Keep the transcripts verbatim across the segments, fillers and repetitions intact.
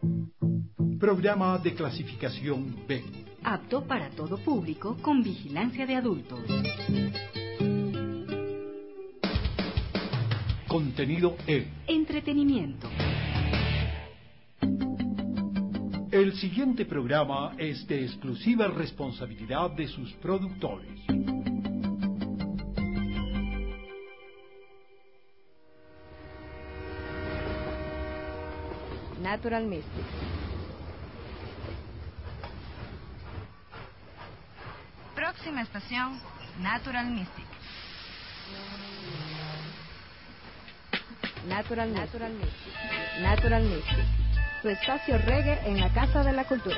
Programa de clasificación B. Apto para todo público con vigilancia de adultos. Contenido E. Entretenimiento. El siguiente programa es de exclusiva responsabilidad de sus productores. Natural Mystic. Próxima estación, Natural Mystic. Natural, Natural Mystic. Natural Mystic. Tu espacio reggae en la Casa de la Cultura.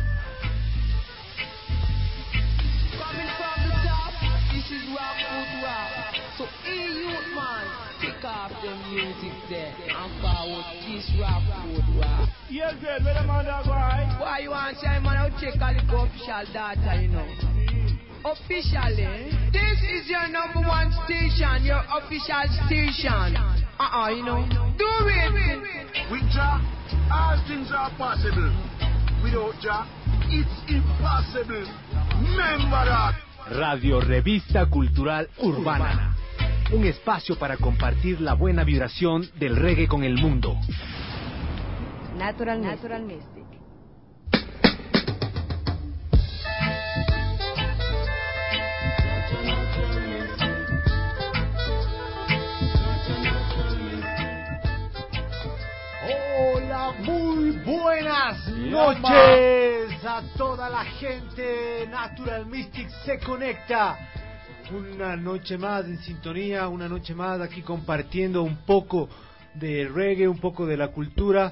Coming from the top, this is Rock Food Rock. So, hey, youth man, kick off the music there and forward this Rock Food Rock. Yes, good, where the man that guy? Why you want to say, man, I'll check all the official data, you know. Officially, this is your number one station, your official station. Uh-uh, you know. Do it! With Jah, all things are possible. Without Jah, it's impossible. Remember that. Radio Revista Cultural Urbana. Un espacio para compartir la buena vibración del reggae con el mundo. Natural, Natural Mystic. Hola, muy buenas noches a toda la gente. Natural Mystic se conecta. Una noche más en sintonía, una noche más aquí compartiendo un poco de reggae, un poco de la cultura.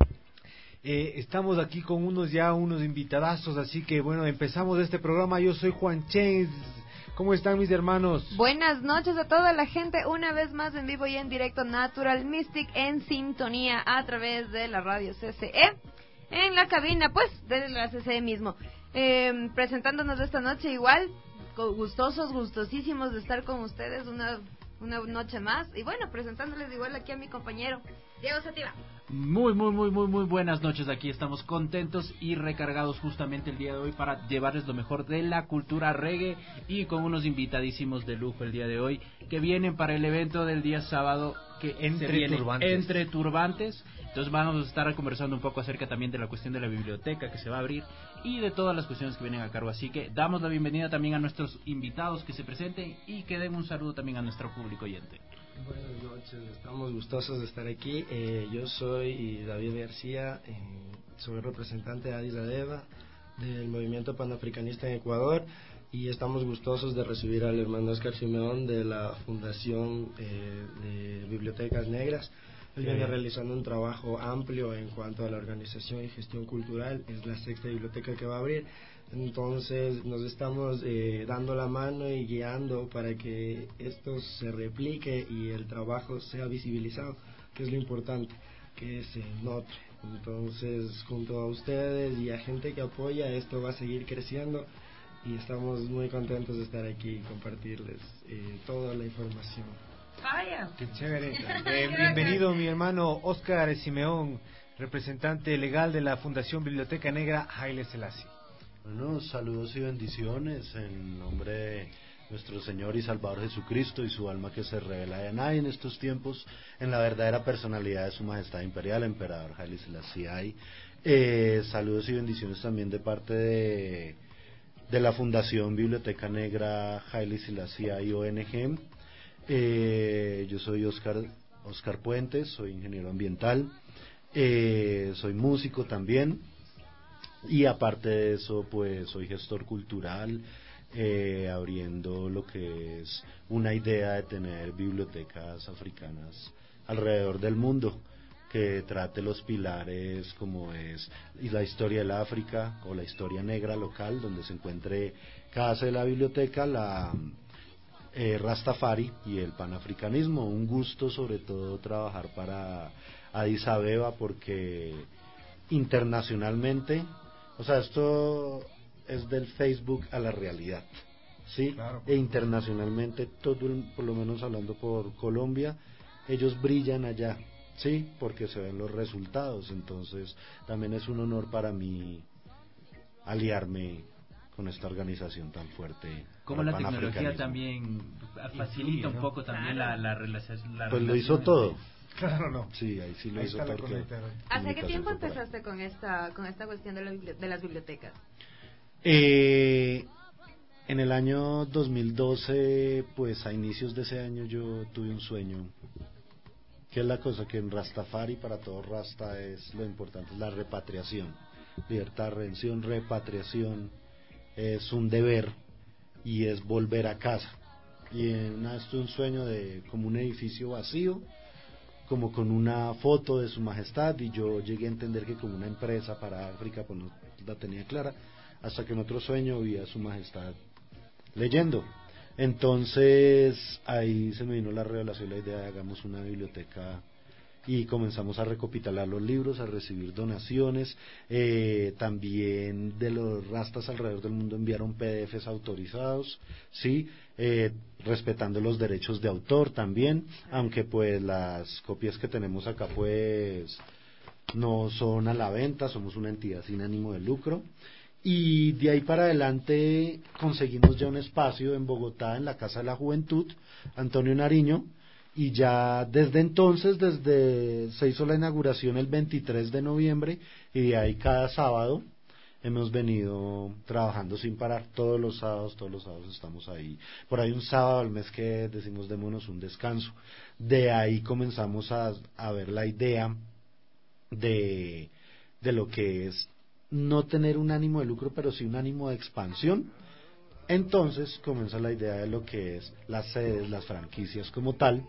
Eh, estamos aquí con unos ya unos invitadazos, así que bueno, empezamos este programa. Yo soy Juan Chains. ¿Cómo están mis hermanos? Buenas noches a toda la gente, una vez más en vivo y en directo Natural Mystic en sintonía a través de la radio C C E, en la cabina pues de la C C E mismo, eh, presentándonos esta noche igual, gustosos, gustosísimos de estar con ustedes una, una noche más, y bueno, presentándoles igual aquí a mi compañero Diego Sativa. Muy, muy, muy, muy, muy buenas noches. Aquí estamos contentos y recargados justamente el día de hoy para llevarles lo mejor de la cultura reggae y con unos invitadísimos de lujo el día de hoy que vienen para el evento del día sábado que entre se viene turbantes. entre turbantes. Entonces vamos a estar conversando un poco acerca también de la cuestión de la biblioteca que se va a abrir y de todas las cuestiones que vienen a cargo. Así que damos la bienvenida también a nuestros invitados que se presenten y que den un saludo también a nuestro público oyente. Buenas noches, estamos gustosos de estar aquí. Eh, yo soy David García, eh, soy representante de Addis Abeba del movimiento panafricanista en Ecuador y estamos gustosos de recibir al hermano Oscar Simeón de la Fundación eh, de Bibliotecas Negras. Él viene realizando un trabajo amplio en cuanto a la organización y gestión cultural. Es la sexta biblioteca que va a abrir. Entonces nos estamos eh, dando la mano y guiando para que esto se replique y el trabajo sea visibilizado, que es lo importante, que se note. Entonces junto a ustedes y a gente que apoya, esto va a seguir creciendo y estamos muy contentos de estar aquí y compartirles eh, toda la información. Vaya. Qué chévere. Eh, bienvenido mi hermano Oscar Simeón, representante legal de la Fundación Biblioteca Negra Haile Selassie. Bueno, saludos y bendiciones en nombre de nuestro Señor y Salvador Jesucristo y su alma que se revela de nadie en estos tiempos en la verdadera personalidad de su Majestad Imperial, Emperador Haile Selassie. Eh, saludos y bendiciones también de parte de, de la Fundación Biblioteca Negra Haile Selassie O N G. Eh, yo soy Oscar, Oscar Puentes, soy ingeniero ambiental, eh, soy músico también. Y aparte de eso, pues soy gestor cultural, eh, abriendo lo que es una idea de tener bibliotecas africanas alrededor del mundo, que trate los pilares como es y la historia del África o la historia negra local, donde se encuentre cada de la biblioteca, la eh, Rastafari y el panafricanismo. Un gusto sobre todo trabajar para Addis Abeba porque internacionalmente, o sea, esto es del Facebook a la realidad, ¿sí? Claro, e internacionalmente, todo el, por lo menos hablando por Colombia, ellos brillan allá, sí, porque se ven los resultados. Entonces también es un honor para mí aliarme con esta organización tan fuerte. Como la tecnología también facilita un poco también la, la relación. La pues lo hizo todo. Claro, no. Sí, ahí sí lo ahí hizo todo. ¿Hace qué tiempo empezaste con esta con esta cuestión de, la, de las bibliotecas? Eh, en el año dos mil doce, pues a inicios de ese año yo tuve un sueño. ¿Qué es la cosa? Que en Rastafari, para todo Rasta, es lo importante, es la repatriación. Libertad, redención, repatriación, es un deber y es volver a casa. Y en una vez tuve un sueño de como un edificio vacío, como con una foto de su majestad, y yo llegué a entender que como una empresa para África, pues no la tenía clara, hasta que en otro sueño vi a su majestad leyendo. Entonces ahí se me vino la revelación, la idea de hagamos una biblioteca, y comenzamos a recopilar los libros, a recibir donaciones. Eh, también de los rastas alrededor del mundo enviaron P D Fs autorizados, sí, eh, respetando los derechos de autor también, aunque pues las copias que tenemos acá pues no son a la venta, somos una entidad sin ánimo de lucro. Y de ahí para adelante conseguimos ya un espacio en Bogotá, en la Casa de la Juventud, Antonio Nariño, y ya desde entonces, desde se hizo la inauguración el veintitrés de noviembre, y de ahí cada sábado hemos venido trabajando sin parar, todos los sábados, todos los sábados estamos ahí. Por ahí un sábado al mes que decimos démonos un descanso. De ahí comenzamos a, a ver la idea de, de lo que es no tener un ánimo de lucro, pero sí un ánimo de expansión. Entonces comienza la idea de lo que es las sedes, las franquicias como tal,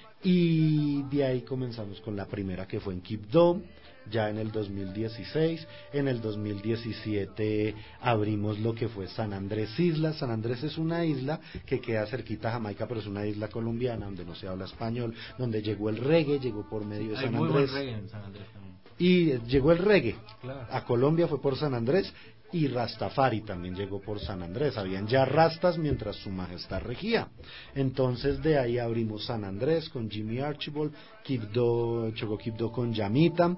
y de ahí comenzamos con la primera, que fue en Quibdó, ya en el dos mil dieciséis. En el dos mil diecisiete abrimos lo que fue San Andrés Isla. San Andrés es una isla que queda cerquita a Jamaica, pero es una isla colombiana donde no se habla español, donde llegó el reggae, llegó por medio de Hay San muy Andrés. buen reggae en San Andrés también. Y llegó el reggae, claro. A Colombia fue por San Andrés, y Rastafari también llegó por San Andrés. Habían ya rastas mientras su majestad regía. Entonces de ahí abrimos San Andrés con Jimmy Archibald, Quibdó, Chocó Quibdó con Yamita,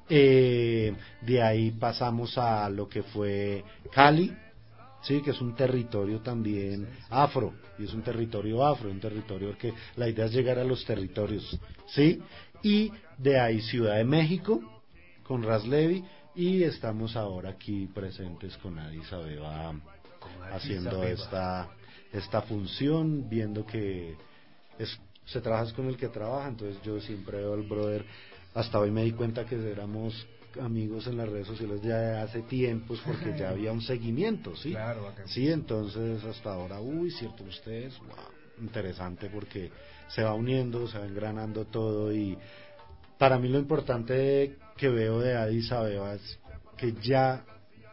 eh, de ahí pasamos a lo que fue Cali, sí, que es un territorio también afro, y es un territorio afro, un territorio que la idea es llegar a los territorios, sí, y de ahí Ciudad de México con Ras Levi, y estamos ahora aquí presentes con Addis Abeba haciendo esta esta función, viendo que es, se trabaja con el que trabaja. Entonces yo siempre veo al brother, hasta hoy me di cuenta que éramos amigos en las redes sociales ya hace tiempos, porque ya había un seguimiento, ¿sí? Claro, sí, entonces hasta ahora, uy, cierto, ustedes, wow, interesante, porque se va uniendo, se va engranando todo. Y para mí lo importante que veo de Addis Abeba es que ya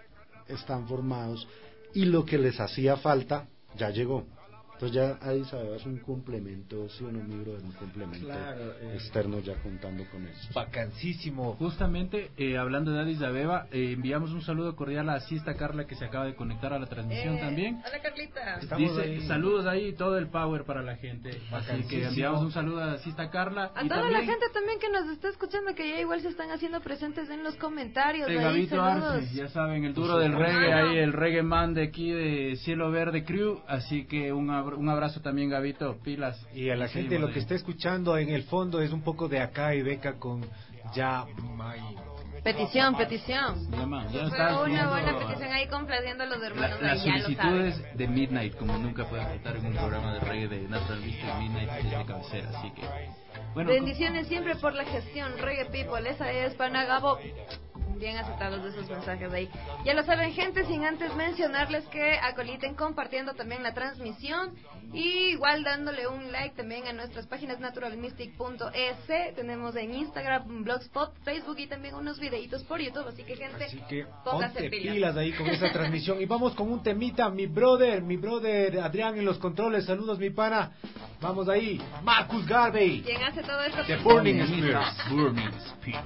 están formados, y lo que les hacía falta ya llegó. Entonces ya Addis Abeba es un complemento, sí o no, mi brother, un complemento claro, eh, externo ya contando con eso. Bacanísimo. Justamente, eh, hablando de Addis Abeba, eh, enviamos un saludo cordial a Sista Carla, que se acaba de conectar a la transmisión eh, también. Hola Carlita. Dice, ahí. Saludos ahí, todo el power para la gente. Así que enviamos un saludo a Sista Carla. A y toda también, la gente también que nos está escuchando, que ya igual se están haciendo presentes en los comentarios. Eh, ahí, Gabito saludos. Arce, ya saben, el duro del reggae, ahí el reggae man de aquí de Cielo Verde Crew. Así que un, abr un abrazo también, Gabito, pilas. Y a la gente lo que está escuchando en el fondo es un poco de acá y beca con ya May. Petición, petición. Ya, man, ya Fue está una viendo buena petición ahí complaciendo a los la- hermanos. las ahí, ya lo solicitudes saben. de Midnight, como nunca puede faltar en un programa de reggae de Natural Mystic. Midnight es de cabecera, así que bueno. Bendiciones siempre por la gestión Reggae People, esa es Panagabo. Bien aceptados de esos mensajes de ahí. Ya lo saben, gente, sin antes mencionarles que acoliten compartiendo también la transmisión, y igual dándole un like también a nuestras páginas natural mystic punto es. Tenemos en Instagram, Blogspot, Facebook, y también unos videitos por YouTube, así que gente, Así que pónganse ponte pilas. pilas ahí con esa transmisión. Y vamos con un temita, mi brother, mi brother Adrián en los controles. Saludos, mi pana. Vamos ahí, Marcus Garvey. ¿Quién hace todo esto? The Burning Spears. Burning Spear.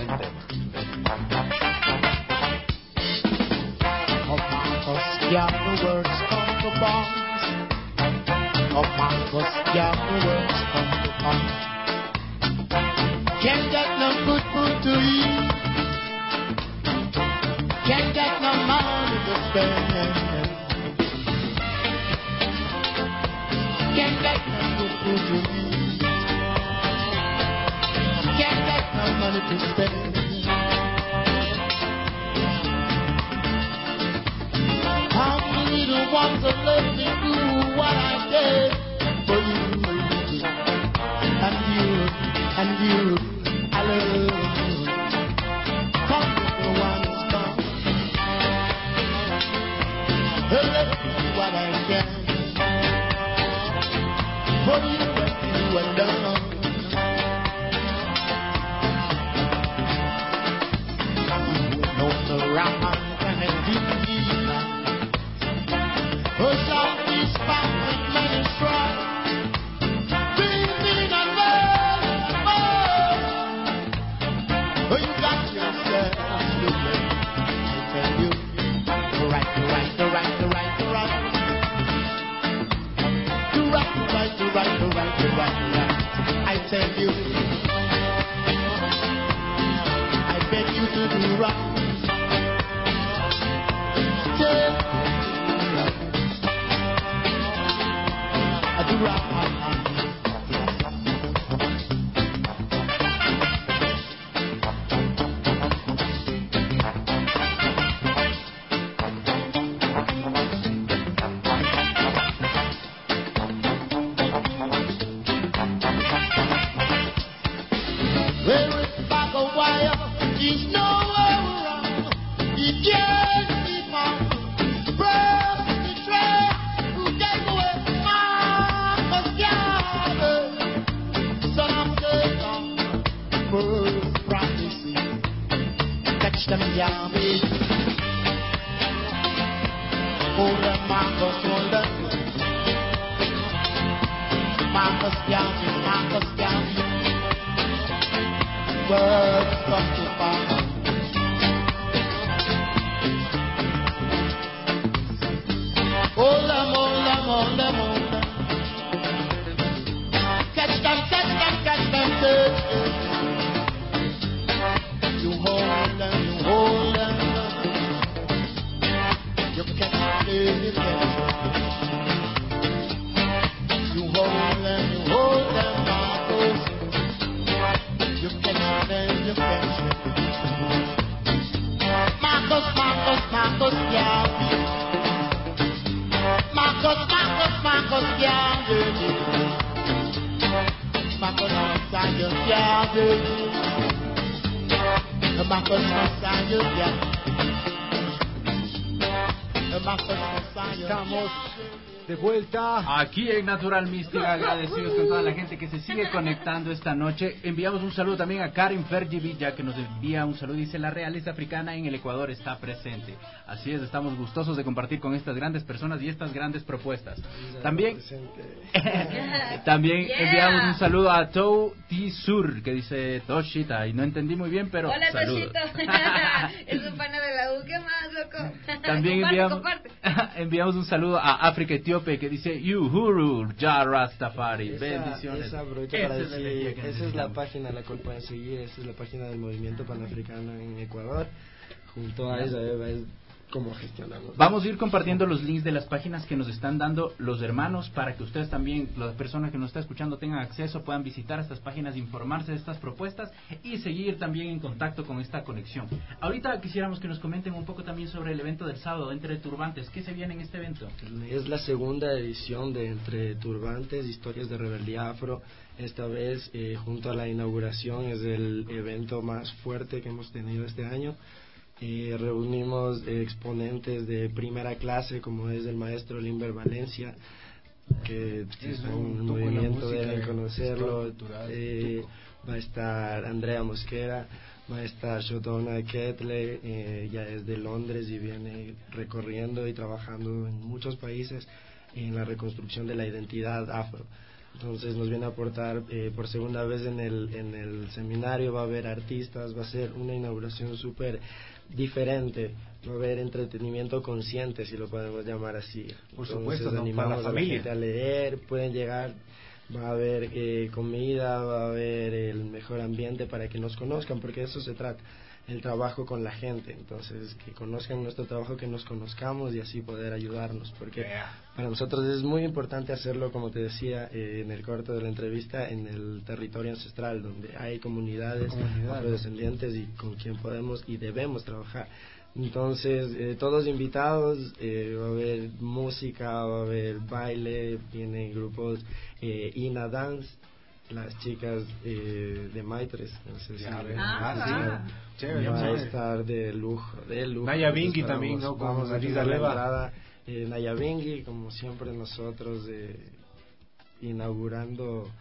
Of Marcus, yeah, the words come to pass. Of Marcus, yeah, the words come to pass. Can't get no good food to eat. Can't get no money to spend. Can't get no good food to eat. Can't get no money to spend. How many little ones that let me do what I did for you? And you, and you, I love you. Come little ones, come. Let me do what I can for you when you are done. Around and deep, push out these spots with many strides. Dreaming and learning more. Oh, you got yourself to make. I tell you, the right, the right, the right, the right, the right, the right, the right, the right, the right, the right, the right. I tell you, I beg you to do right. Estamos de vuelta aquí en Natural Mystic, agradecidos con toda la gente que se sigue conectando esta noche. Enviamos un saludo también a Karen Fergivilla, que nos envía un saludo, dice: la realeza africana en el Ecuador está presente. Así es, estamos gustosos de compartir con estas grandes personas y estas grandes propuestas. También también yeah. enviamos un saludo a Tou Tisur, que dice Toshita, y no entendí muy bien, pero hola, saludos. Toshito. Es un pana de la U, ¿qué más, loco? También comparte, enviamos, comparte. enviamos un saludo a África Etíope, que dice Yuhuru Ya Rastafari. Esa, bendiciones. Esa, esa, para es, decir, esa es la página a la cual pueden seguir. Esa es la página del Movimiento Panafricano en Ecuador. Junto a esa es cómo gestionamos. Vamos a ir compartiendo los links de las páginas que nos están dando los hermanos, para que ustedes también, las personas que nos están escuchando, tengan acceso, puedan visitar estas páginas, informarse de estas propuestas y seguir también en contacto con esta conexión. Ahorita quisiéramos que nos comenten un poco también sobre el evento del sábado, Entre Turbantes. ¿Qué se viene en este evento? Es la segunda edición de Entre Turbantes, Historias de Rebeldía Afro. Esta vez, eh, junto a la inauguración, es el evento más fuerte que hemos tenido este año. Eh, reunimos eh, exponentes de primera clase, como es el maestro Limber Valencia, que si son un movimiento deben conocerlo. Eh, va a estar Andrea Mosquera, va a estar Shotona Ketle, eh, ya es de Londres y viene recorriendo y trabajando en muchos países en la reconstrucción de la identidad afro. Entonces nos viene a aportar eh, por segunda vez en el en el seminario. Va a haber artistas, va a ser una inauguración súper diferente, va a haber entretenimiento consciente, si lo podemos llamar así. Por Entonces, supuesto, no, animamos para la a la familia. gente a leer, pueden llegar va a haber eh, comida, va a haber el mejor ambiente para que nos conozcan, porque de eso se trata, el trabajo con la gente. Entonces, que conozcan nuestro trabajo, que nos conozcamos y así poder ayudarnos, porque para nosotros es muy importante hacerlo, como te decía eh, en el corto de la entrevista, en el territorio ancestral, donde hay comunidades, Comunidad, afrodescendientes y con quien podemos y debemos trabajar. Entonces, eh, todos invitados, eh, va a haber música, va a haber baile, vienen grupos eh, Ina Dance, las chicas eh, de Maitres, no sé si Ya, ven. ah, Ah, sí. Chévere, va a chévere. estar de lujo, de lujo. Naya Bingui Esperamos- también, ¿no? Con Vamos a Adidas dar la Leva. entrada, eh, Naya Bingui, como siempre nosotros, eh, inaugurando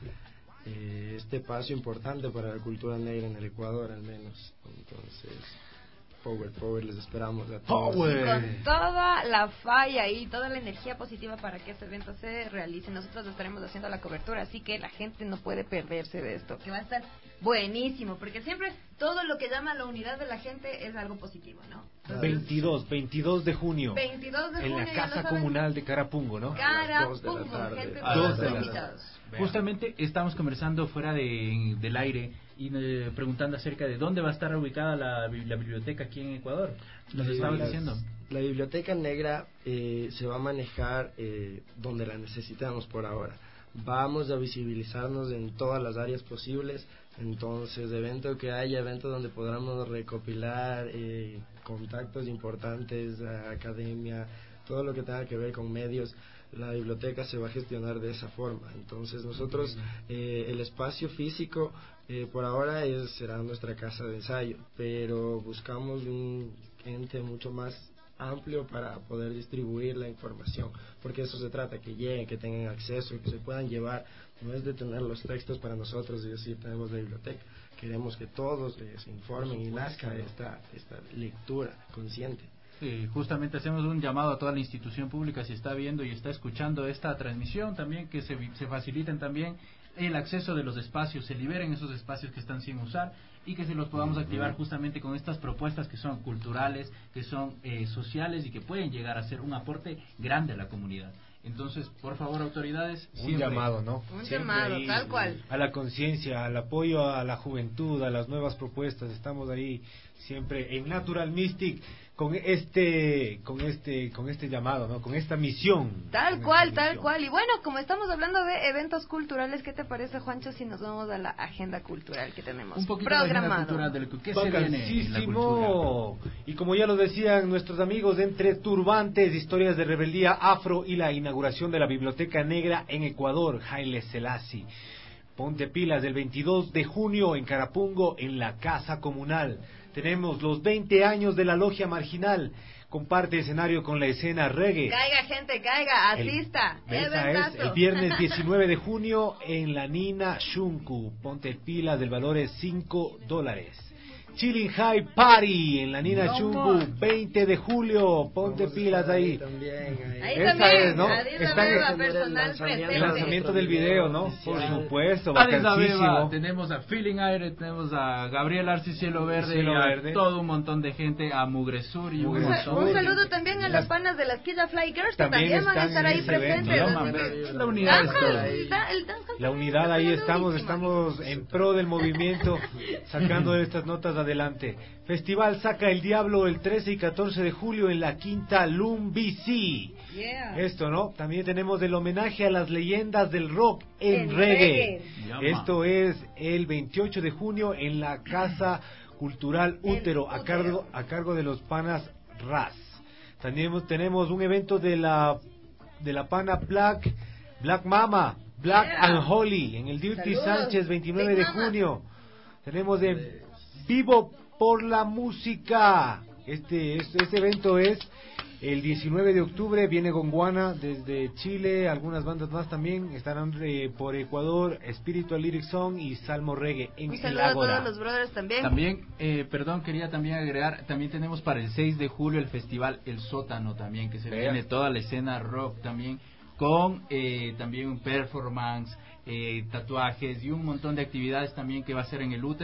eh, este paso importante para la cultura negra en el Ecuador, al menos. Entonces, Power, Power, les esperamos a todos. Y con toda la falla y toda la energía positiva para que este evento se realice. Nosotros estaremos haciendo la cobertura, así que la gente no puede perderse de esto, que va a estar buenísimo, porque siempre todo lo que llama a la unidad de la gente es algo positivo, ¿no? Entonces, veintidós, veintidós de junio. veintidós de En junio, la ya Casa lo saben. Comunal de Carapungo, ¿no? Carapungo, gente, A todos las dos de la invitados. Justamente estamos conversando fuera de, del aire y eh, preguntando acerca de dónde va a estar ubicada la, bi- la biblioteca aquí en Ecuador. Nos Sí, estabas las- diciendo. La biblioteca negra eh, se va a manejar eh, donde la necesitamos por ahora. Vamos a visibilizarnos en todas las áreas posibles. Entonces, evento que haya, evento donde podamos recopilar eh, contactos importantes, a academia, todo lo que tenga que ver con medios, la biblioteca se va a gestionar de esa forma. Entonces, nosotros, eh, el espacio físico, eh, por ahora es, será nuestra casa de ensayo, pero buscamos un ente mucho más amplio para poder distribuir la información, porque eso se trata, que lleguen, que tengan acceso, que se puedan llevar. No es de tener los textos para nosotros y decir tenemos la biblioteca, queremos que todos eh, se informen y nazca esta, esta lectura consciente. Sí, justamente hacemos un llamado a toda la institución pública, si está viendo y está escuchando esta transmisión también, que se, se faciliten también el acceso de los espacios, se liberen esos espacios que están sin usar y que se los podamos activar justamente con estas propuestas que son culturales, que son eh, sociales y que pueden llegar a ser un aporte grande a la comunidad. Entonces, por favor, autoridades, Un siempre- llamado, ¿no? Un Siempre llamado, ahí, tal cual. a la conciencia, al apoyo a la juventud, a las nuevas propuestas. Estamos ahí siempre en Natural Mystic con este, con este, con este llamado, ¿no? Con esta misión. Tal Con cual, esta tal misión. cual. Y bueno, como estamos hablando de eventos culturales, ¿qué te parece, Juancho, si nos vamos a la agenda cultural que tenemos un poquito de agenda programado? cultural de lo que ¿qué se viene en la cultura? Vacancísimo. Y como ya lo decían nuestros amigos, entre turbantes, historias de rebeldía afro y la inauguración de la Biblioteca Negra en Ecuador, Haile Selassie. Ponte pilas del veintidós de junio en Carapungo, en la Casa Comunal. Tenemos los veinte años de la Logia Marginal. Comparte escenario con la escena reggae. Caiga, gente, caiga, El- asista. Esa es Eventazo. el viernes diecinueve de junio en la Nina Shunku. Ponte pilas, del valor es cinco dólares. Chilling High Party en la Nina No Shunku, more. veinte de julio. Ponte Vamos a pilas estar ahí. también, ahí. Ahí Esa también, es, ¿no? Adidas Están Abeba, en- personal lanzamiento. presente. El lanzamiento del video, ¿no? Por supuesto, Addis Abeba, vacancísimo. tenemos a Feeling Aire, tenemos a Gabriel Arce Cielo Verde, Cielo y a Verde. todo un montón de gente, a Mugresur y un Mugresur. Un, montón un de saludo gente. también a las panas de las Killa Fly Girls, que También también van a están estar en ahí ese evento, presentes. ¿no? Así que- La unidad es Dancehall, toda. el da- el dancehall La unidad ahí está estamos, durísimo. estamos en pro del movimiento, sacando estas notas adelante. Festival Saca el Diablo el trece y catorce de julio en la Quinta Lumbisi. Yeah. Esto, ¿no? También tenemos el homenaje a las leyendas del rock en En reggae. reggae. Esto es el veintiocho de junio en la Casa Cultural El Útero, a Útero. cargo, a cargo de los panas Raz. También tenemos un evento de la de la pana Black Black Mama, Black Yeah. and Holy en el Dirty Saludos, Sánchez, veintinueve Big de Mama. junio. Tenemos en Vivo por la Música. Este, este, este evento es el diecinueve de octubre. Viene Gonguana desde Chile, algunas bandas más también. Estarán eh, por Ecuador, Spiritual Lyric Song y Salmo Reggae en Un el saludo a Ágora. todos los brothers también. También, eh, perdón, quería también agregar, también tenemos para el seis de julio el festival El Sótano también, que se Vea. viene toda la escena rock también, con eh, también un performance, eh, tatuajes y un montón de actividades también que va a ser en el Útero,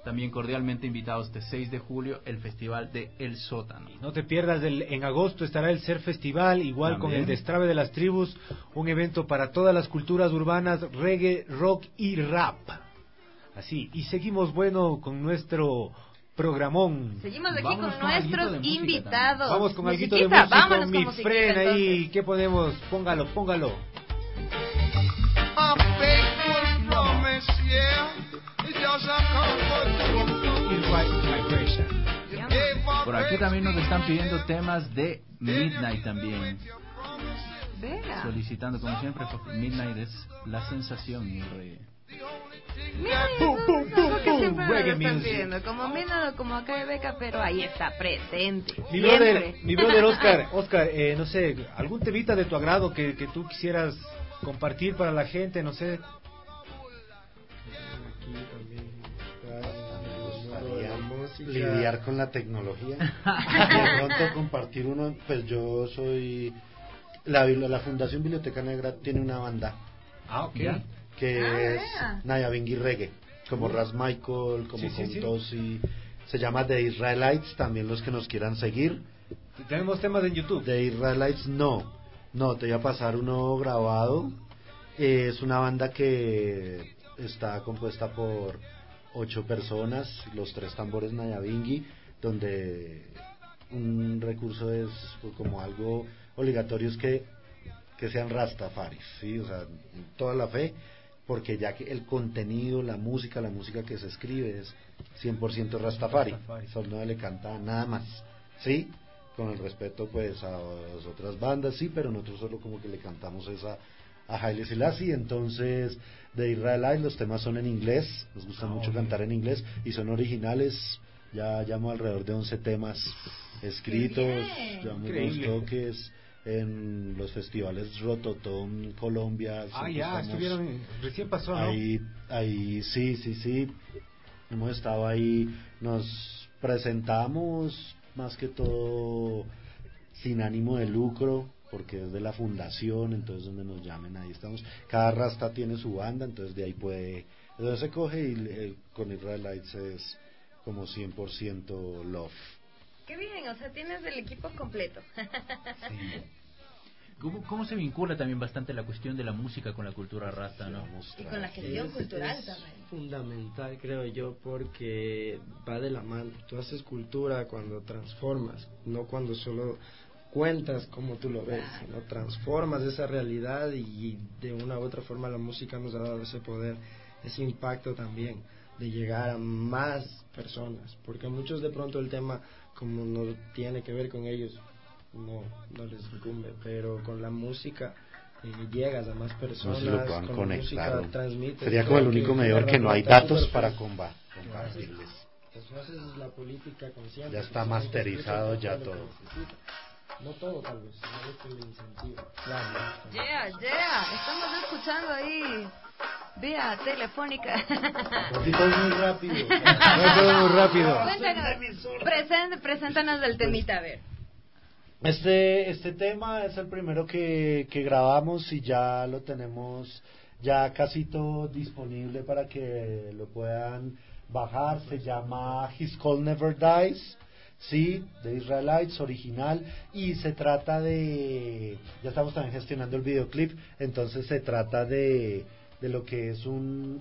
también cordialmente invitados este seis de julio, el Festival de El Sótano. No te pierdas, del, en agosto estará el Ser Festival, igual también con el Destrave de las Tribus, un evento para todas las culturas urbanas, reggae, rock y rap. Así, y seguimos, bueno, con nuestro programón. Seguimos aquí Vámonos con nuestros invitados. También. Vamos con musiquita, alguito de música, vámonos mi con friend ahí, ¿qué ponemos? Póngalo, póngalo. A faithful promise, yeah. It's just a Por aquí también nos están pidiendo temas de Midnight también. Venga. Solicitando como siempre, porque Midnight es la sensación y el reggae. Mira, boom, boom, boom, boom, reggae están music. pidiendo, como Midnight o como acá de Beca, pero ahí está presente. Mi siempre. brother, mi brother Oscar, Oscar, eh, no sé, algún temita de tu agrado que, que tú quisieras compartir para la gente, no sé. Lidiar con la tecnología de pronto compartir uno, pues yo soy la, la Fundación Biblioteca Negra tiene una banda ah, ok que ah, es yeah. Nyabinghi Reggae, como Ras Michael, como sí, sí, Contosi, sí. Se llama The Israelites, también los que nos quieran seguir. Tenemos temas en YouTube. The Israelites no, no, te voy a pasar uno grabado. Eh, es una banda que está compuesta por ocho personas, los tres tambores Nyabinghi, donde un recurso es pues, como algo obligatorio es que, que sean rastafaris, ¿sí? O sea, toda la fe, porque ya que el contenido, la música, la música que se escribe es cien por ciento rastafari, rastafari. Solo no le canta nada más, ¿sí? Con el respeto pues a las otras bandas, sí, pero nosotros solo como que le cantamos esa a Haile Selassie. Entonces de Israelite los temas son en inglés, nos gusta oh, mucho bien. cantar en inglés y son originales. Ya llamo alrededor de once temas escritos, llevamos dos toques en los festivales Rototom Colombia. Ah, ya, estuvieron, recién pasó, ¿no? Ahí, ahí, sí, sí, sí, hemos estado ahí, nos presentamos más que todo sin ánimo de lucro, porque es de la fundación, entonces donde nos llamen ahí estamos. Cada rasta tiene su banda, entonces de ahí puede, entonces se coge y eh, con Israelites es como cien por ciento love. Qué bien, o sea, tienes el equipo completo. Sí. ¿Cómo, ¿Cómo se vincula también bastante la cuestión de la música con la cultura rasta, no? Y con la gestión es, cultural es también. Fundamental, creo yo, porque va de la mano. Tú haces cultura cuando transformas, no cuando solo cuentas como tú lo ves, sino transformas esa realidad y de una u otra forma la música nos ha dado ese poder, ese impacto también de llegar a más personas, porque muchos de pronto el tema como no tiene que ver con ellos no, no les incumbe, pero con la música eh, llegas a más personas, no se lo con conectar, la música transmites. Sería como el único medio que no hay datos para combatirles. Entonces es la política consciente. Ya está masterizado ya todo. No todo tal vez, no es que le incentiva. Claro. Yeah, yeah, estamos escuchando ahí vía telefónica. Todo muy rápido. Todo muy rápido. Cuéntanos, present, preséntanos del temita, a ver. Este, este tema es el primero que, que grabamos y ya lo tenemos ya casi todo disponible para que lo puedan bajar. Se llama His Call Never Dies, sí, de Israelites, original, y se trata de, ya estamos también gestionando el videoclip, entonces se trata de, de lo que es un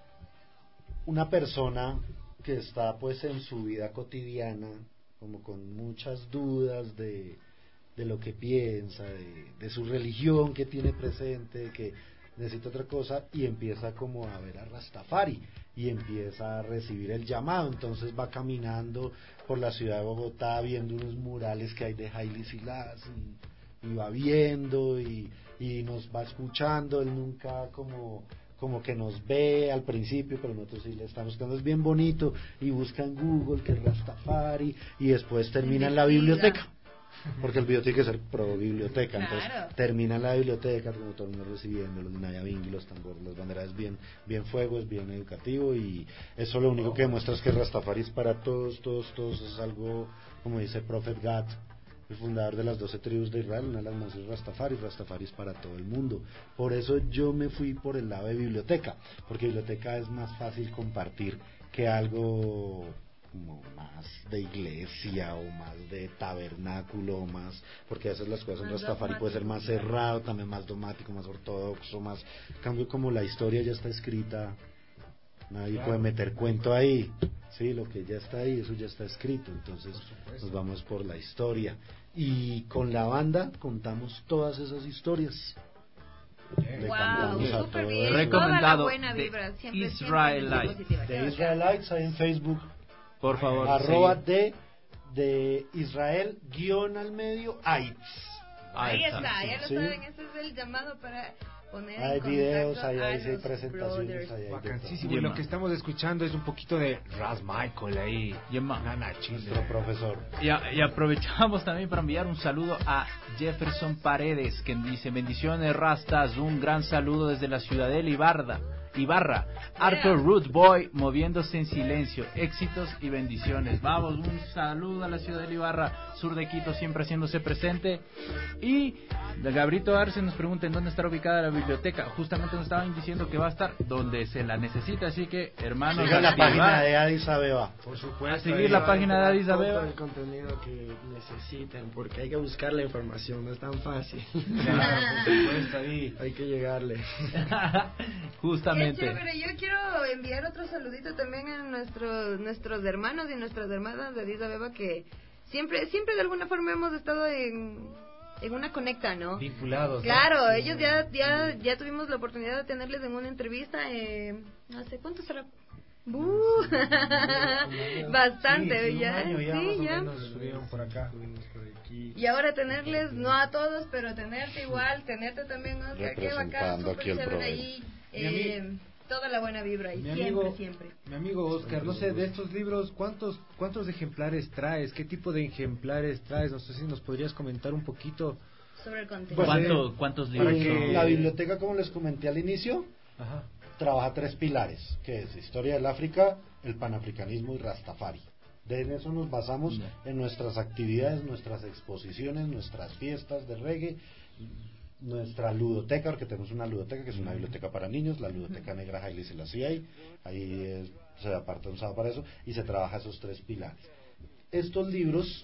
una persona que está pues en su vida cotidiana como con muchas dudas de, de lo que piensa, de, de su religión que tiene presente, que necesita otra cosa, y empieza como a ver a Rastafari y empieza a recibir el llamado. Entonces va caminando por la ciudad de Bogotá viendo unos murales que hay de Haile Selassie y, y va viendo y, y nos va escuchando. Él nunca como como que nos ve al principio, pero nosotros sí le estamos buscando, es bien bonito, y busca en Google que es Rastafari, y después termina en la biblioteca, porque el video tiene que ser pro biblioteca, claro. Entonces termina en la biblioteca, como todo el mundo recibiendo los Nyabinghi, los tambores, las banderas, bien, bien fuego, es bien educativo, y eso lo único que demuestra es que Rastafari es para todos, todos, todos, es algo, como dice Prophet God, el fundador de las doce tribus de Israel, una de las más es Rastafari, Rastafari es para todo el mundo. Por eso yo me fui por el lado de biblioteca, porque biblioteca es más fácil compartir que algo como más de iglesia o más de tabernáculo, o más, porque a veces las cosas en Rastafari puede ser más cerrado, también más dogmático, más ortodoxo, más, en cambio como la historia ya está escrita, nadie Claro. puede meter cuento ahí, sí, lo que ya está ahí, eso ya está escrito, entonces nos vamos por la historia, y con la banda contamos todas esas historias. Le Wow, cantamos a súper todo bien. eso. Toda la Recomendado buena de vibra, siempre, Israelite. siempre positiva. Qué De bacán. Israelites ahí en Facebook, Por favor, arroba sí. de de Israel guión al medio Aids. Ahí está. está, ya lo Sí. saben, ese es el llamado para poner Hay en videos, contacto ahí a hay los presentaciones, brothers. ahí hay de Vacancísimo. todo. Y lo que estamos escuchando es un poquito de Ras Michael ahí. Yema. Nana todo. Chile. Nuestro profesor. Y, a- y aprovechamos también para enviar un saludo a Jefferson Paredes, que dice: bendiciones Rastas, un gran saludo desde la Ciudadela Ibarra. Ibarra, Arthur Root Boy moviéndose en silencio, éxitos y bendiciones. Vamos, un saludo a la Ciudadela Ibarra, sur de Quito, siempre haciéndose presente. Y Gabrito Arce nos pregunta en dónde está ubicada la biblioteca. Justamente nos estaban diciendo que va a estar donde se la necesita, así que hermanos, Sigan la activar. página de Addis Abeba. Por supuesto. A seguir ahí la van página de encontrar Addis Abeba. todo el contenido que necesiten, porque hay que buscar la información, no es tan fácil. Claro, por supuesto, ahí. Hay que llegarle. Justamente. Qué chévere, yo quiero enviar otro saludito también a nuestros nuestros hermanos y nuestras hermanas de Addis Abeba que siempre siempre de alguna forma hemos estado en, en una conecta, ¿no? Vinculados. ¿no? Claro, ellos ya ya ya tuvimos la oportunidad de tenerles en una entrevista, eh, ¿hace cuánto será? ¡Bú! Bastante, Sí, sí, un ya, año ya sí, más o ya. menos estuvieron por acá. Estuvimos por aquí. Y ahora tenerles, no a todos, pero tenerte igual, tenerte también, Oscar, qué bacán, Representando súper aquí el chévere provecho. ahí, Mi eh, toda la buena vibra y Mi siempre, amigo, siempre. mi amigo Oscar, no sé, de estos libros, ¿cuántos cuántos ejemplares traes? ¿Qué tipo de ejemplares traes? No sé si nos podrías comentar un poquito. Sobre el contenido. Pues, ¿Cuánto- ¿Cuántos libros para que- son? La biblioteca, como les comenté al inicio, Ajá. trabaja tres pilares, que es historia del África, el panafricanismo y Rastafari. De en eso nos basamos en nuestras actividades, nuestras exposiciones, nuestras fiestas de reggae, nuestra ludoteca, porque tenemos una ludoteca que es una biblioteca para niños, la ludoteca negra Haile Selassie, ahí, ahí es- se aparta un sábado para eso, y se trabaja esos tres pilares. Estos libros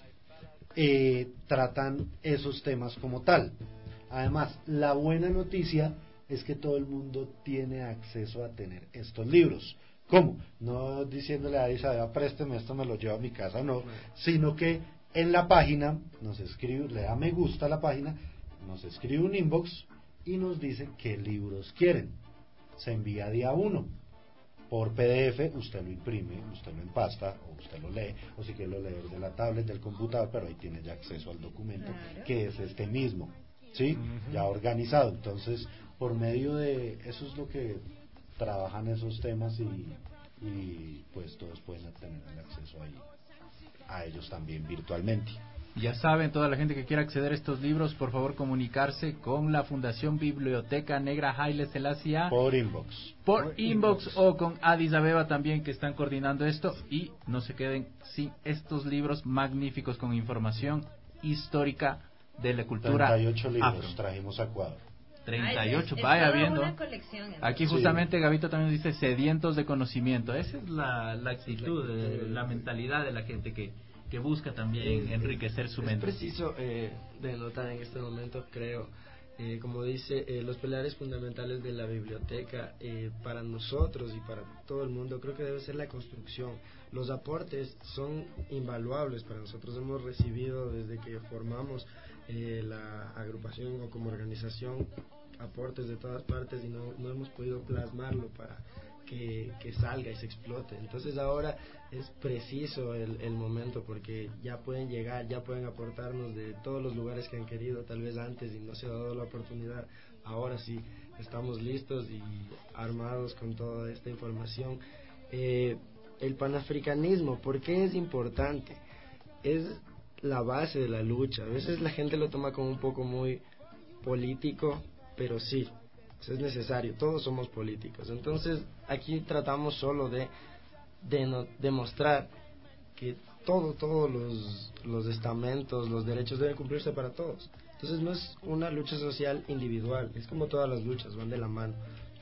eh, tratan esos temas como tal. Además, la buena noticia es que todo el mundo tiene acceso a tener estos libros. ¿Cómo? No diciéndole a Isabel, présteme esto, me lo llevo a mi casa, no, sino que en la página nos escribe, le da me gusta a la página, nos escribe un inbox y nos dice qué libros quieren. Se envía día uno. Por P D F, usted lo imprime, usted lo empasta, o usted lo lee, o si quiere lo leer de la tablet, del computador, pero ahí tiene ya acceso al documento, Claro. que es este mismo, ¿sí? Ujú. Ya organizado. Entonces, por medio de eso es lo que trabajan esos temas y, y pues todos pueden tener el acceso ahí a ellos también virtualmente. Ya saben, toda la gente que quiera acceder a estos libros, por favor comunicarse con la Fundación Biblioteca Negra Haile Selassie Por inbox. por Por inbox inbox. o con Addis Abeba también, que están coordinando esto, y no se queden sin estos libros magníficos con información histórica de la cultura treinta y ocho libros afro. trajimos a Ecuador. treinta y ocho, Ay, es- es vaya toda viendo. una colección, ¿no? Aquí Sí. justamente Gabito también dice sedientos de conocimiento. Esa es la, la actitud, eh, la mentalidad de la gente que, que busca también enriquecer su Es mente. preciso eh, denotar en este momento, creo, eh, como dice, eh, los pilares fundamentales de la biblioteca eh, para nosotros y para todo el mundo, creo que debe ser la construcción. Los aportes son invaluables para nosotros. Hemos recibido desde que formamos eh, la agrupación o como organización aportes de todas partes y no, no hemos podido plasmarlo para que, que salga y se explote. Entonces ahora es preciso el, el momento, porque ya pueden llegar, ya pueden aportarnos de todos los lugares que han querido tal vez antes y no se ha dado la oportunidad. Ahora sí estamos listos y armados con toda esta información. Eh, el panafricanismo, ¿por qué es importante? Es la base de la lucha. A veces la gente lo toma como un poco muy político, pero sí, es necesario, todos somos políticos. Entonces aquí tratamos solo de, de no- demostrar que todo, todos los, los estamentos, los derechos deben cumplirse para todos. Entonces no es una lucha social individual, es como todas las luchas, van de la mano.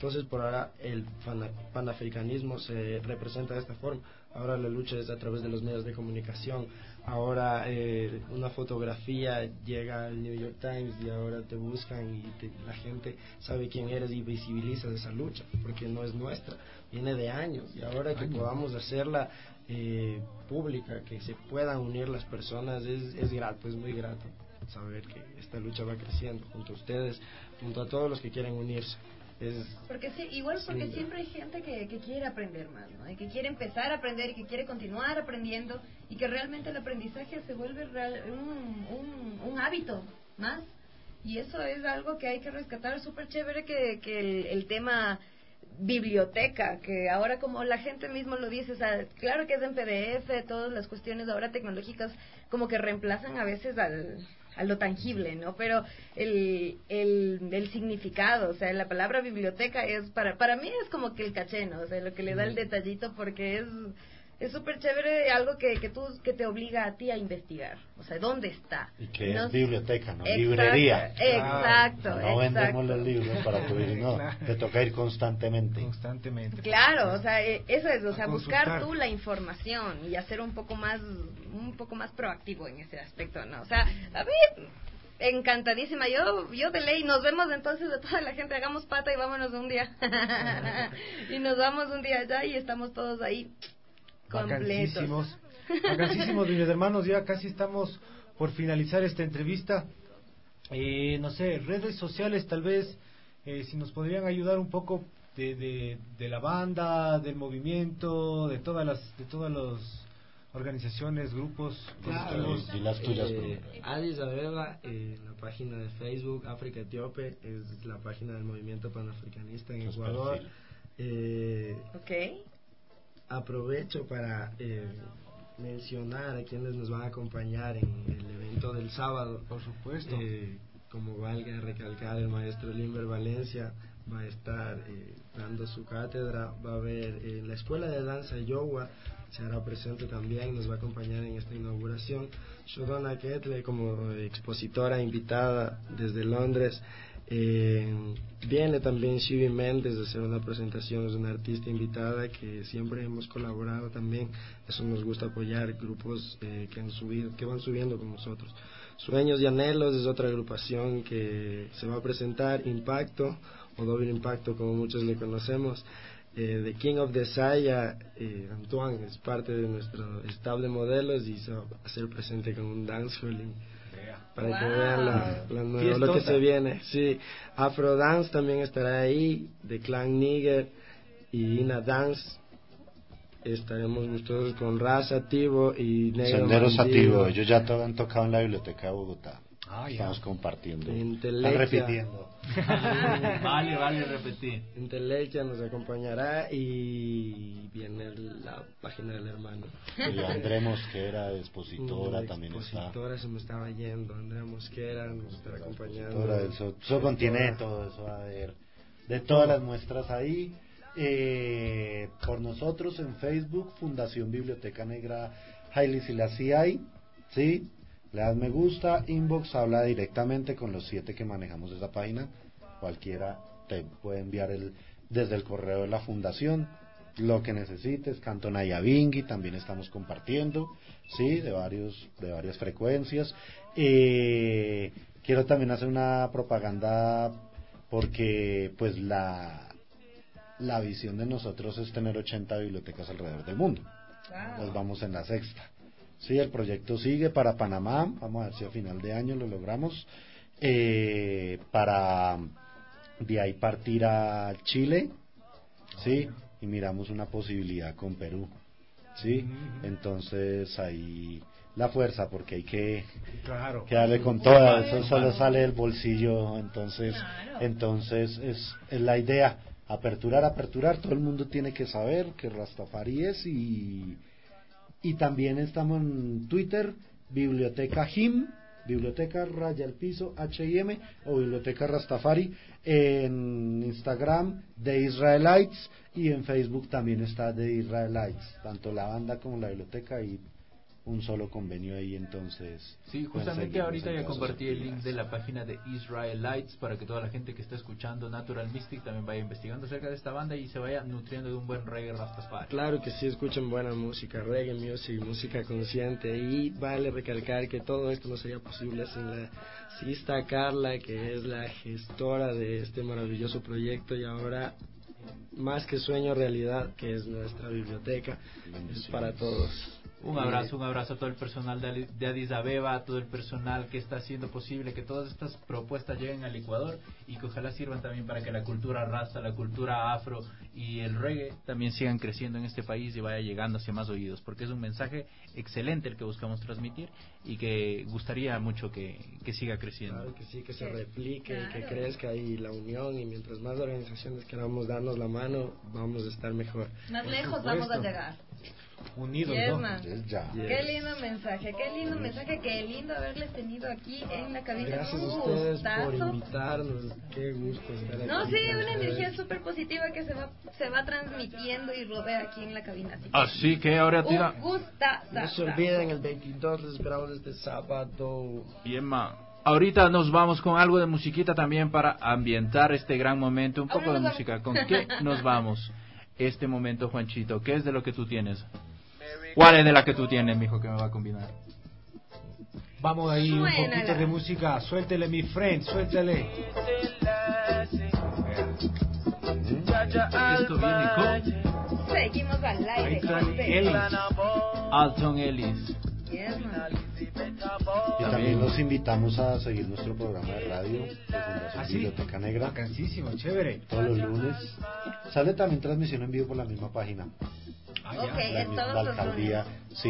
Entonces, por ahora, el pana- panafricanismo se representa de esta forma. Ahora la lucha es a través de los medios de comunicación. Ahora eh, una fotografía llega al New York Times y ahora te buscan y te- la gente sabe quién eres y visibiliza esa lucha, porque no es nuestra, viene de años. Y ahora que podamos hacerla eh, pública, que se puedan unir las personas, es, es grato, es muy grato saber que esta lucha va creciendo junto a ustedes, junto a todos los que quieren unirse. Es, Porque sí, igual porque sí. siempre hay gente que, que quiere aprender más, ¿no? Y que quiere empezar a aprender y que quiere continuar aprendiendo y que realmente el aprendizaje se vuelve real, un, un, un hábito más. Y eso es algo que hay que rescatar. Súper chévere que, que el, el tema biblioteca, que ahora como la gente mismo lo dice, o sea, claro que es en P D F, todas las cuestiones ahora tecnológicas como que reemplazan a veces al... a lo tangible, ¿no? Pero el, el, el significado, o sea, la palabra biblioteca es, para para mí es como que el caché, ¿no? O sea, lo que le da el detallito, porque es es súper chévere, algo que, que tú, que te obliga a ti a investigar, o sea, ¿dónde está? Y que No- es biblioteca, no Exacto, librería. exacto, O sea, no vendemos exacto. los libros para tu ir, no, Claro. te toca ir constantemente. Constantemente. Claro, o sea, eh, eso es, o sea, A buscar consultar. tú la información y hacer un poco más, un poco más proactivo en ese aspecto, ¿no? O sea, a mí encantadísima, yo, yo de ley, nos vemos entonces de toda la gente, hagamos pata y vámonos un día, y nos vamos un día allá y estamos todos ahí completos. Vacancísimos. Vacancísimos, mis hermanos, ya casi estamos por finalizar esta entrevista. Eh, no sé, redes sociales tal vez, eh, si nos podrían ayudar un poco de, de, de la banda, del movimiento, de todas las, de todas las organizaciones, grupos, Claro. colectivos. Y las tuyas, Eh, por Addis Abeba, eh, la página de Facebook, África Etíope, es la página del movimiento panafricanista en Los Ecuador. perfiles. Eh, Ok. aprovecho para eh, mencionar a quienes nos van a acompañar en el evento del sábado. Por supuesto. Eh, como valga recalcar, el maestro Limber Valencia va a estar eh, dando su cátedra, va a haber eh, la escuela de danza Yowa, se hará presente también, nos va a acompañar en esta inauguración. Shodona Ketle como expositora invitada desde Londres. Eh, viene también Shivi Méndez de hacer una presentación, es una artista invitada que siempre hemos colaborado también, eso nos gusta apoyar grupos eh, que han subido, que van subiendo con nosotros. Sueños y Anhelos es otra agrupación que se va a presentar, Impacto o Doble Impacto como muchos le conocemos. eh, The King of Desire, eh, Antoine es parte de nuestro staff de modelos y se va a hacer presente con un dancehall para Wow. que vean la, la nueva- Fiestota. lo que se viene. Sí, Afro Dance también estará ahí, The Clan Nigger y Ina Dance. Estaremos nosotros con Raza, Tivo y Negro Senderos Mandío. Activos, ellos ya to- han tocado en la biblioteca de Bogotá. Ah, ya. Estamos compartiendo. En Están Telequia. repitiendo. Vale, vale, repetí. Intelequia nos acompañará y viene la página del hermano. Y André Mosquera, expositora, La también está. expositora se me estaba yendo, Andrea Mosquera nos estará acompañando. Expositora, Eso, eso contiene todo, eso va a haber de todas las muestras ahí. Eh, por nosotros en Facebook, Fundación Biblioteca Negra Haile Selassie, ¿sí? Le das me gusta, inbox, habla directamente con los siete que manejamos esa página. Cualquiera te puede enviar el desde el correo de la fundación lo que necesites. Canto Nayabingui también estamos compartiendo, sí, de varios de varias frecuencias. Eh, quiero también hacer una propaganda porque pues la la visión de nosotros es tener ochenta bibliotecas alrededor del mundo. Wow. Pues vamos en la sexta. Sí, el proyecto sigue para Panamá, vamos a ver si a final de año lo logramos, eh, para de ahí partir a Chile, sí, y miramos una posibilidad con Perú, sí, entonces ahí la fuerza, porque hay que, Claro. que darle con toda, eso solo sale del bolsillo, entonces, Claro. entonces es, es la idea, aperturar, aperturar, todo el mundo tiene que saber que Rastafari es y Y también estamos en Twitter, Biblioteca Him, Biblioteca Raya al Piso, H I M, o Biblioteca Rastafari, en Instagram, The Israelites, y en Facebook también está The Israelites, tanto la banda como la biblioteca, y un solo convenio ahí, entonces... Sí, justamente ahorita ya compartí el link de la página de Israelites para que toda la gente que está escuchando Natural Mystic también vaya investigando acerca de esta banda y se vaya nutriendo de un buen reggae Rastafari. Claro que sí, escuchen buena música, reggae music, música consciente, y vale recalcar que todo esto no sería posible sin la Sista Carla, que es la gestora de este maravilloso proyecto, y ahora más que sueño realidad, que es nuestra biblioteca. Es para todos. Un abrazo, un abrazo a todo el personal de, de Addis Abeba, a todo el personal que está haciendo posible que todas estas propuestas lleguen al Ecuador y que ojalá sirvan también para que la cultura rasta, la cultura afro y el reggae también sigan creciendo en este país y vaya llegando hacia más oídos, porque es un mensaje excelente el que buscamos transmitir y que gustaría mucho que, que siga creciendo. Claro que sí, que se replique, claro, que crezca y la unión, y mientras más organizaciones queramos darnos la mano, vamos a estar mejor. Más lejos vamos a llegar. Unidos, yes, ¿no? Man. Yes, ya. Yes. Qué lindo mensaje, qué lindo mensaje, qué lindo haberles tenido aquí en la cabina. Gracias un a ustedes gustazo. por invitarnos, qué gusto estar aquí. No, sí, una energía súper positiva que se va se va transmitiendo y rodea aquí en la cabina. Así que, así que ahora tira. Un gustazo. No se olviden, el veintidós les esperamos este sábado. Bien, ma. Ahorita nos vamos con algo de musiquita también para ambientar este gran momento, un poco de música. ¿Con qué nos vamos? Este momento, Juanchito, ¿qué es de lo que tú tienes? ¿Cuál es de la que tú tienes, mijo, que me va a combinar? Vamos ahí, Suénala. un poquito de música. Suéltele, mi friend, suéltele. Esto viene con Seguimos al aire. Alton Ellis. Alton Ellis. Yes, man. Y también los invitamos a seguir nuestro programa de radio de Fundación ¿Ah, sí? Biblioteca Negra. Bacanísimo, chévere. Todos los lunes. Sale también transmisión en vivo por la misma página. Ah, Ok, ya. La, en misma todos los alcaldía, sí.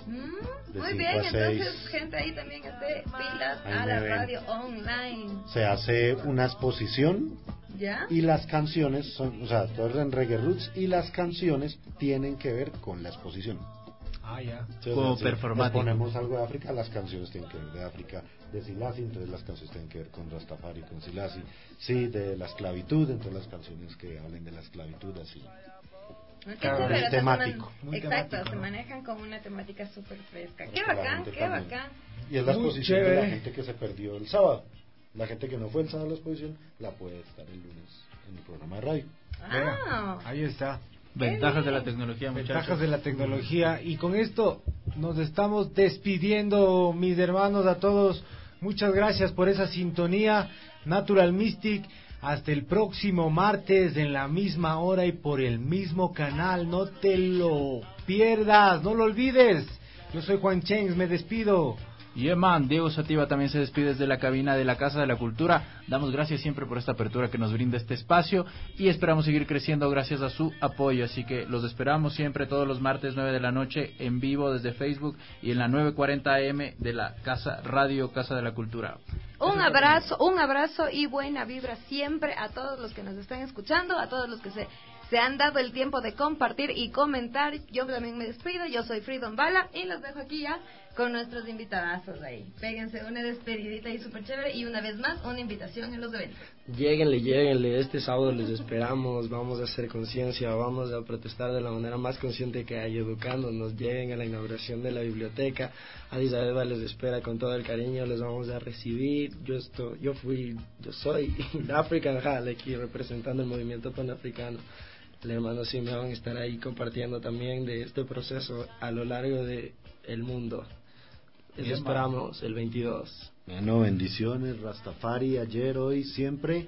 Mm, De muy cinco bien, a seis. entonces gente ahí también esté pilas Ahí a me la ven. radio online. Se hace una exposición ¿Ya? y las canciones son, o sea, todo es en reggae roots y las canciones tienen que ver con la exposición. Ah, ya. Entonces, Como si performático. les ponemos algo de África, las canciones tienen que ver de África, de Silasi, entonces las canciones tienen que ver con Rastafari, con Silasi, sí, de la esclavitud, entonces las canciones que hablen de la esclavitud, así. Qué Claro, chévere, es o sea, se temático. man- Muy Exacto, temático, se ¿no? manejan con una temática súper fresca. Qué Para que la bacán, gente qué también. bacán. Y es la Muy exposición de chévere. la gente que se perdió el sábado. La gente que no fue el sábado a la exposición, la puede estar el lunes en el programa de radio. Vea, Ah, ahí está. Ventajas de la tecnología, muchachos. Ventajas de la tecnología. Y con esto nos estamos despidiendo, mis hermanos, a todos. Muchas gracias por esa sintonía. Natural Mystic. Hasta el próximo martes en la misma hora y por el mismo canal. No te lo pierdas, no lo olvides. Yo soy Juan Chengs, me despido. Y yeah, man, Diego Sativa también se despide desde la cabina de la Casa de la Cultura. Damos gracias siempre por esta apertura que nos brinda este espacio y esperamos seguir creciendo gracias a su apoyo. Así que los esperamos siempre todos los martes nueve de la noche en vivo desde Facebook y en la nueve cuarenta A M de la Casa Radio Casa de la Cultura. un abrazo, un abrazo y buena vibra siempre a todos los que nos están escuchando, a todos los que se, se han dado el tiempo de compartir y comentar. Yo también me despido, yo soy Freedom Bala y los dejo aquí ya con nuestros invitadazos ahí. Péguense una despedidita ahí súper chévere y una vez más una invitación en los eventos. Lléguenle, lléguenle, este sábado les esperamos, vamos a hacer conciencia, vamos a protestar de la manera más consciente que hay, educándonos. Lleguen a la inauguración de la biblioteca, Addis Abeba les espera con todo el cariño, les vamos a recibir. Yo estoy, yo fui, yo soy African Hall aquí representando el movimiento panafricano. El hermano Simeón van a estar ahí compartiendo también de este proceso a lo largo de el mundo. Les Bien, esperamos el veintidós. Bueno, bendiciones, Rastafari, ayer, hoy, siempre.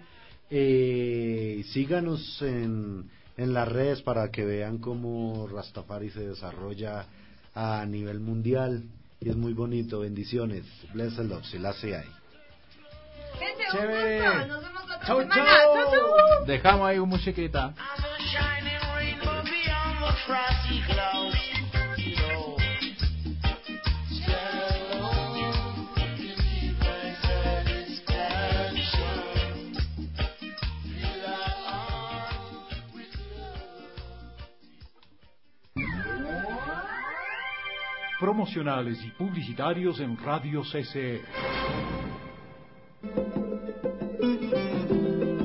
Eh, síganos en, en las redes para que vean cómo Rastafari se desarrolla a nivel mundial. Y es muy bonito, bendiciones. Bless the love, si la hace ahí. Gente, Chévere. un gusto, nos vemos la otra Chau, semana. chau. Chau, chau. Dejamos ahí un musiquita. Promocionales y publicitarios en Radio C C E.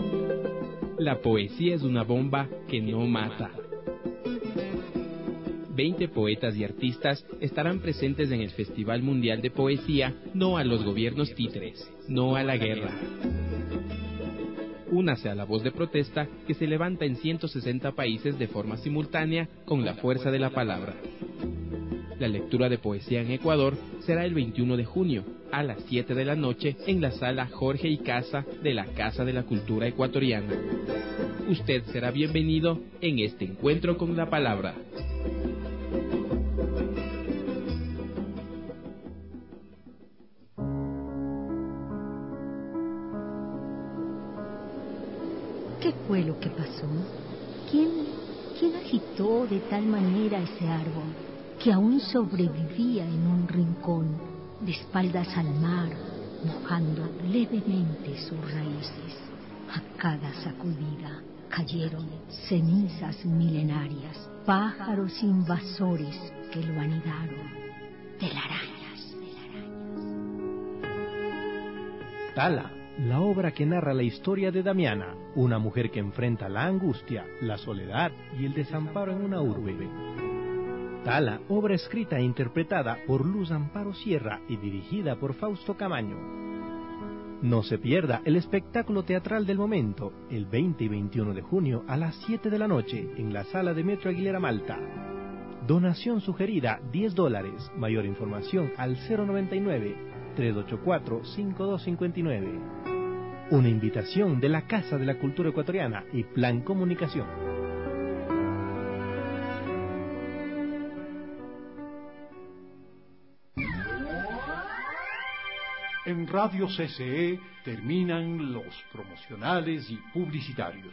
La poesía es una bomba que no mata. veinte poetas y artistas estarán presentes en el Festival Mundial de Poesía No a los Gobiernos Títeres, No a la Guerra. Únase a la voz de protesta que se levanta en ciento sesenta países de forma simultánea con la fuerza de la palabra. La lectura de poesía en Ecuador será el veintiuno de junio a las siete de la noche en la sala Jorge y Casa de la Casa de la Cultura Ecuatoriana. Usted será bienvenido en este encuentro con la palabra. ¿Qué fue lo que pasó? ¿Quién, quién agitó de tal manera ese árbol que aún sobrevivía en un rincón, de espaldas al mar, mojando levemente sus raíces? A cada sacudida cayeron cenizas milenarias, pájaros invasores que lo anidaron, telarañas, telarañas. Tala, la obra que narra la historia de Damiana, una mujer que enfrenta la angustia, la soledad y el desamparo en una urbe. Tala, obra escrita e interpretada por Luz Amparo Sierra y dirigida por Fausto Camaño. No se pierda el espectáculo teatral del momento, el veinte y veintiuno de junio a las siete de la noche en la sala de Metro Aguilera Malta. Donación sugerida diez dólares, mayor información al cero noventa y nueve, tres ocho cuatro, cinco dos cinco nueve. Una invitación de la Casa de la Cultura Ecuatoriana y Plan Comunicación. En Radio C C E terminan los promocionales y publicitarios.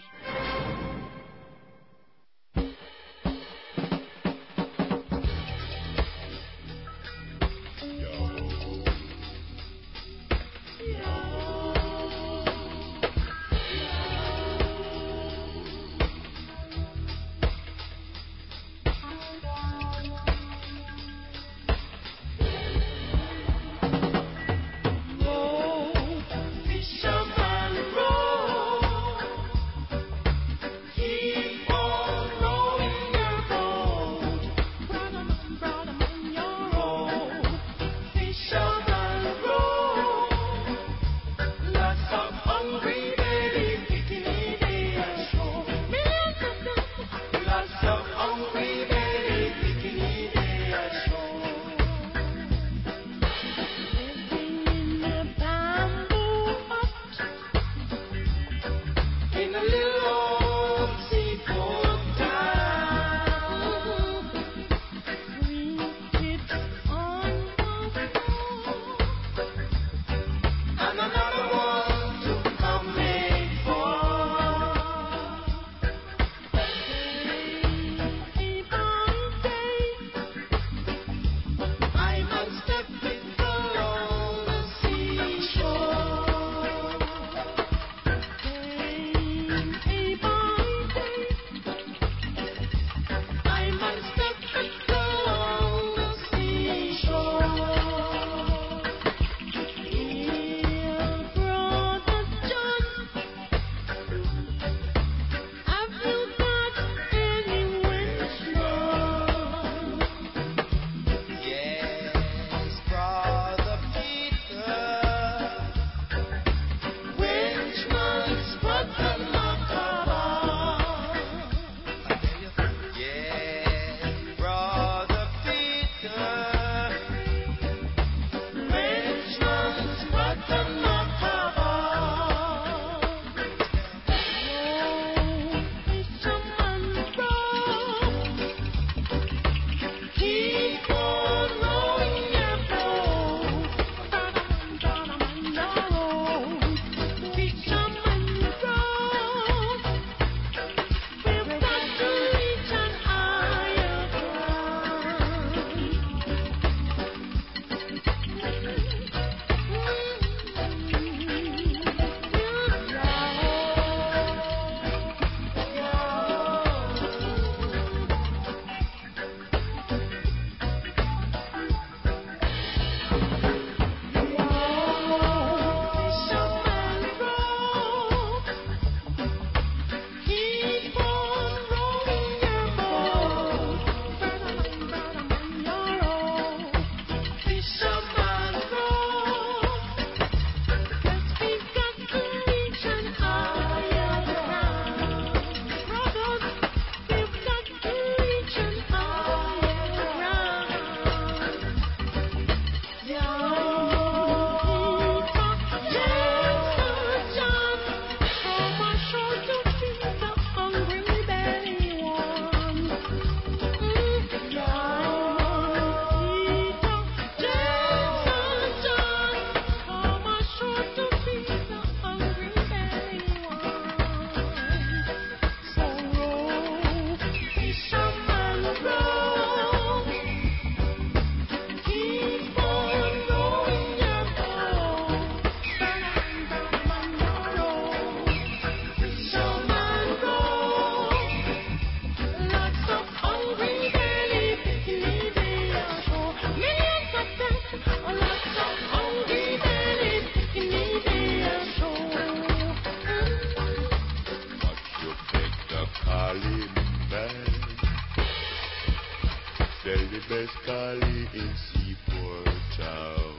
best Cali in Seaport Town.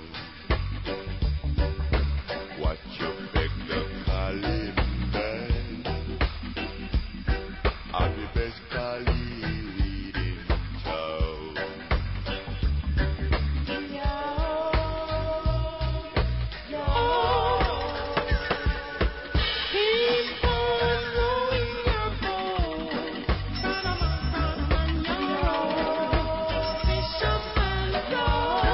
What you beg the Cali man? I'm the best Cali weed in town. Yo,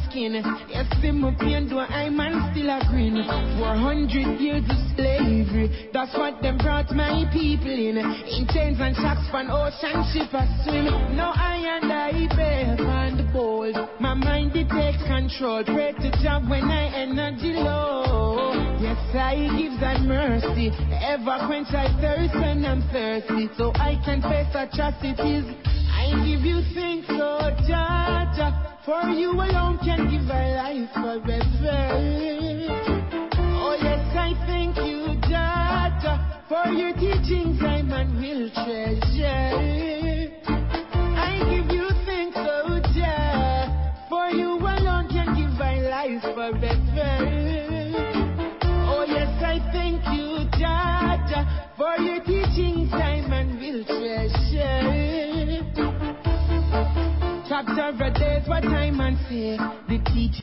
skin. You see my pain, though I man still a grin. four hundred years of slavery, that's what them brought my people in. In chains and shacks from ocean ship a swim. Now I and I bear upon the bold. My mind it takes control. Pray to job when I energy low. Yes, I give thy mercy. Ever quench I thirst when I'm thirsty. So I can face atrocities. I give you thanks, oh Jah Jah. For you alone can give our life forever. Oh yes, I thank you, Jah Jah. For your teachings I man will treasure. I give you thanks, oh Jah. For you alone can give our life forever. Oh yes, I thank you, Jah Jah. For your teachings I man will treasure. Chapter a day is what I man say. The teaching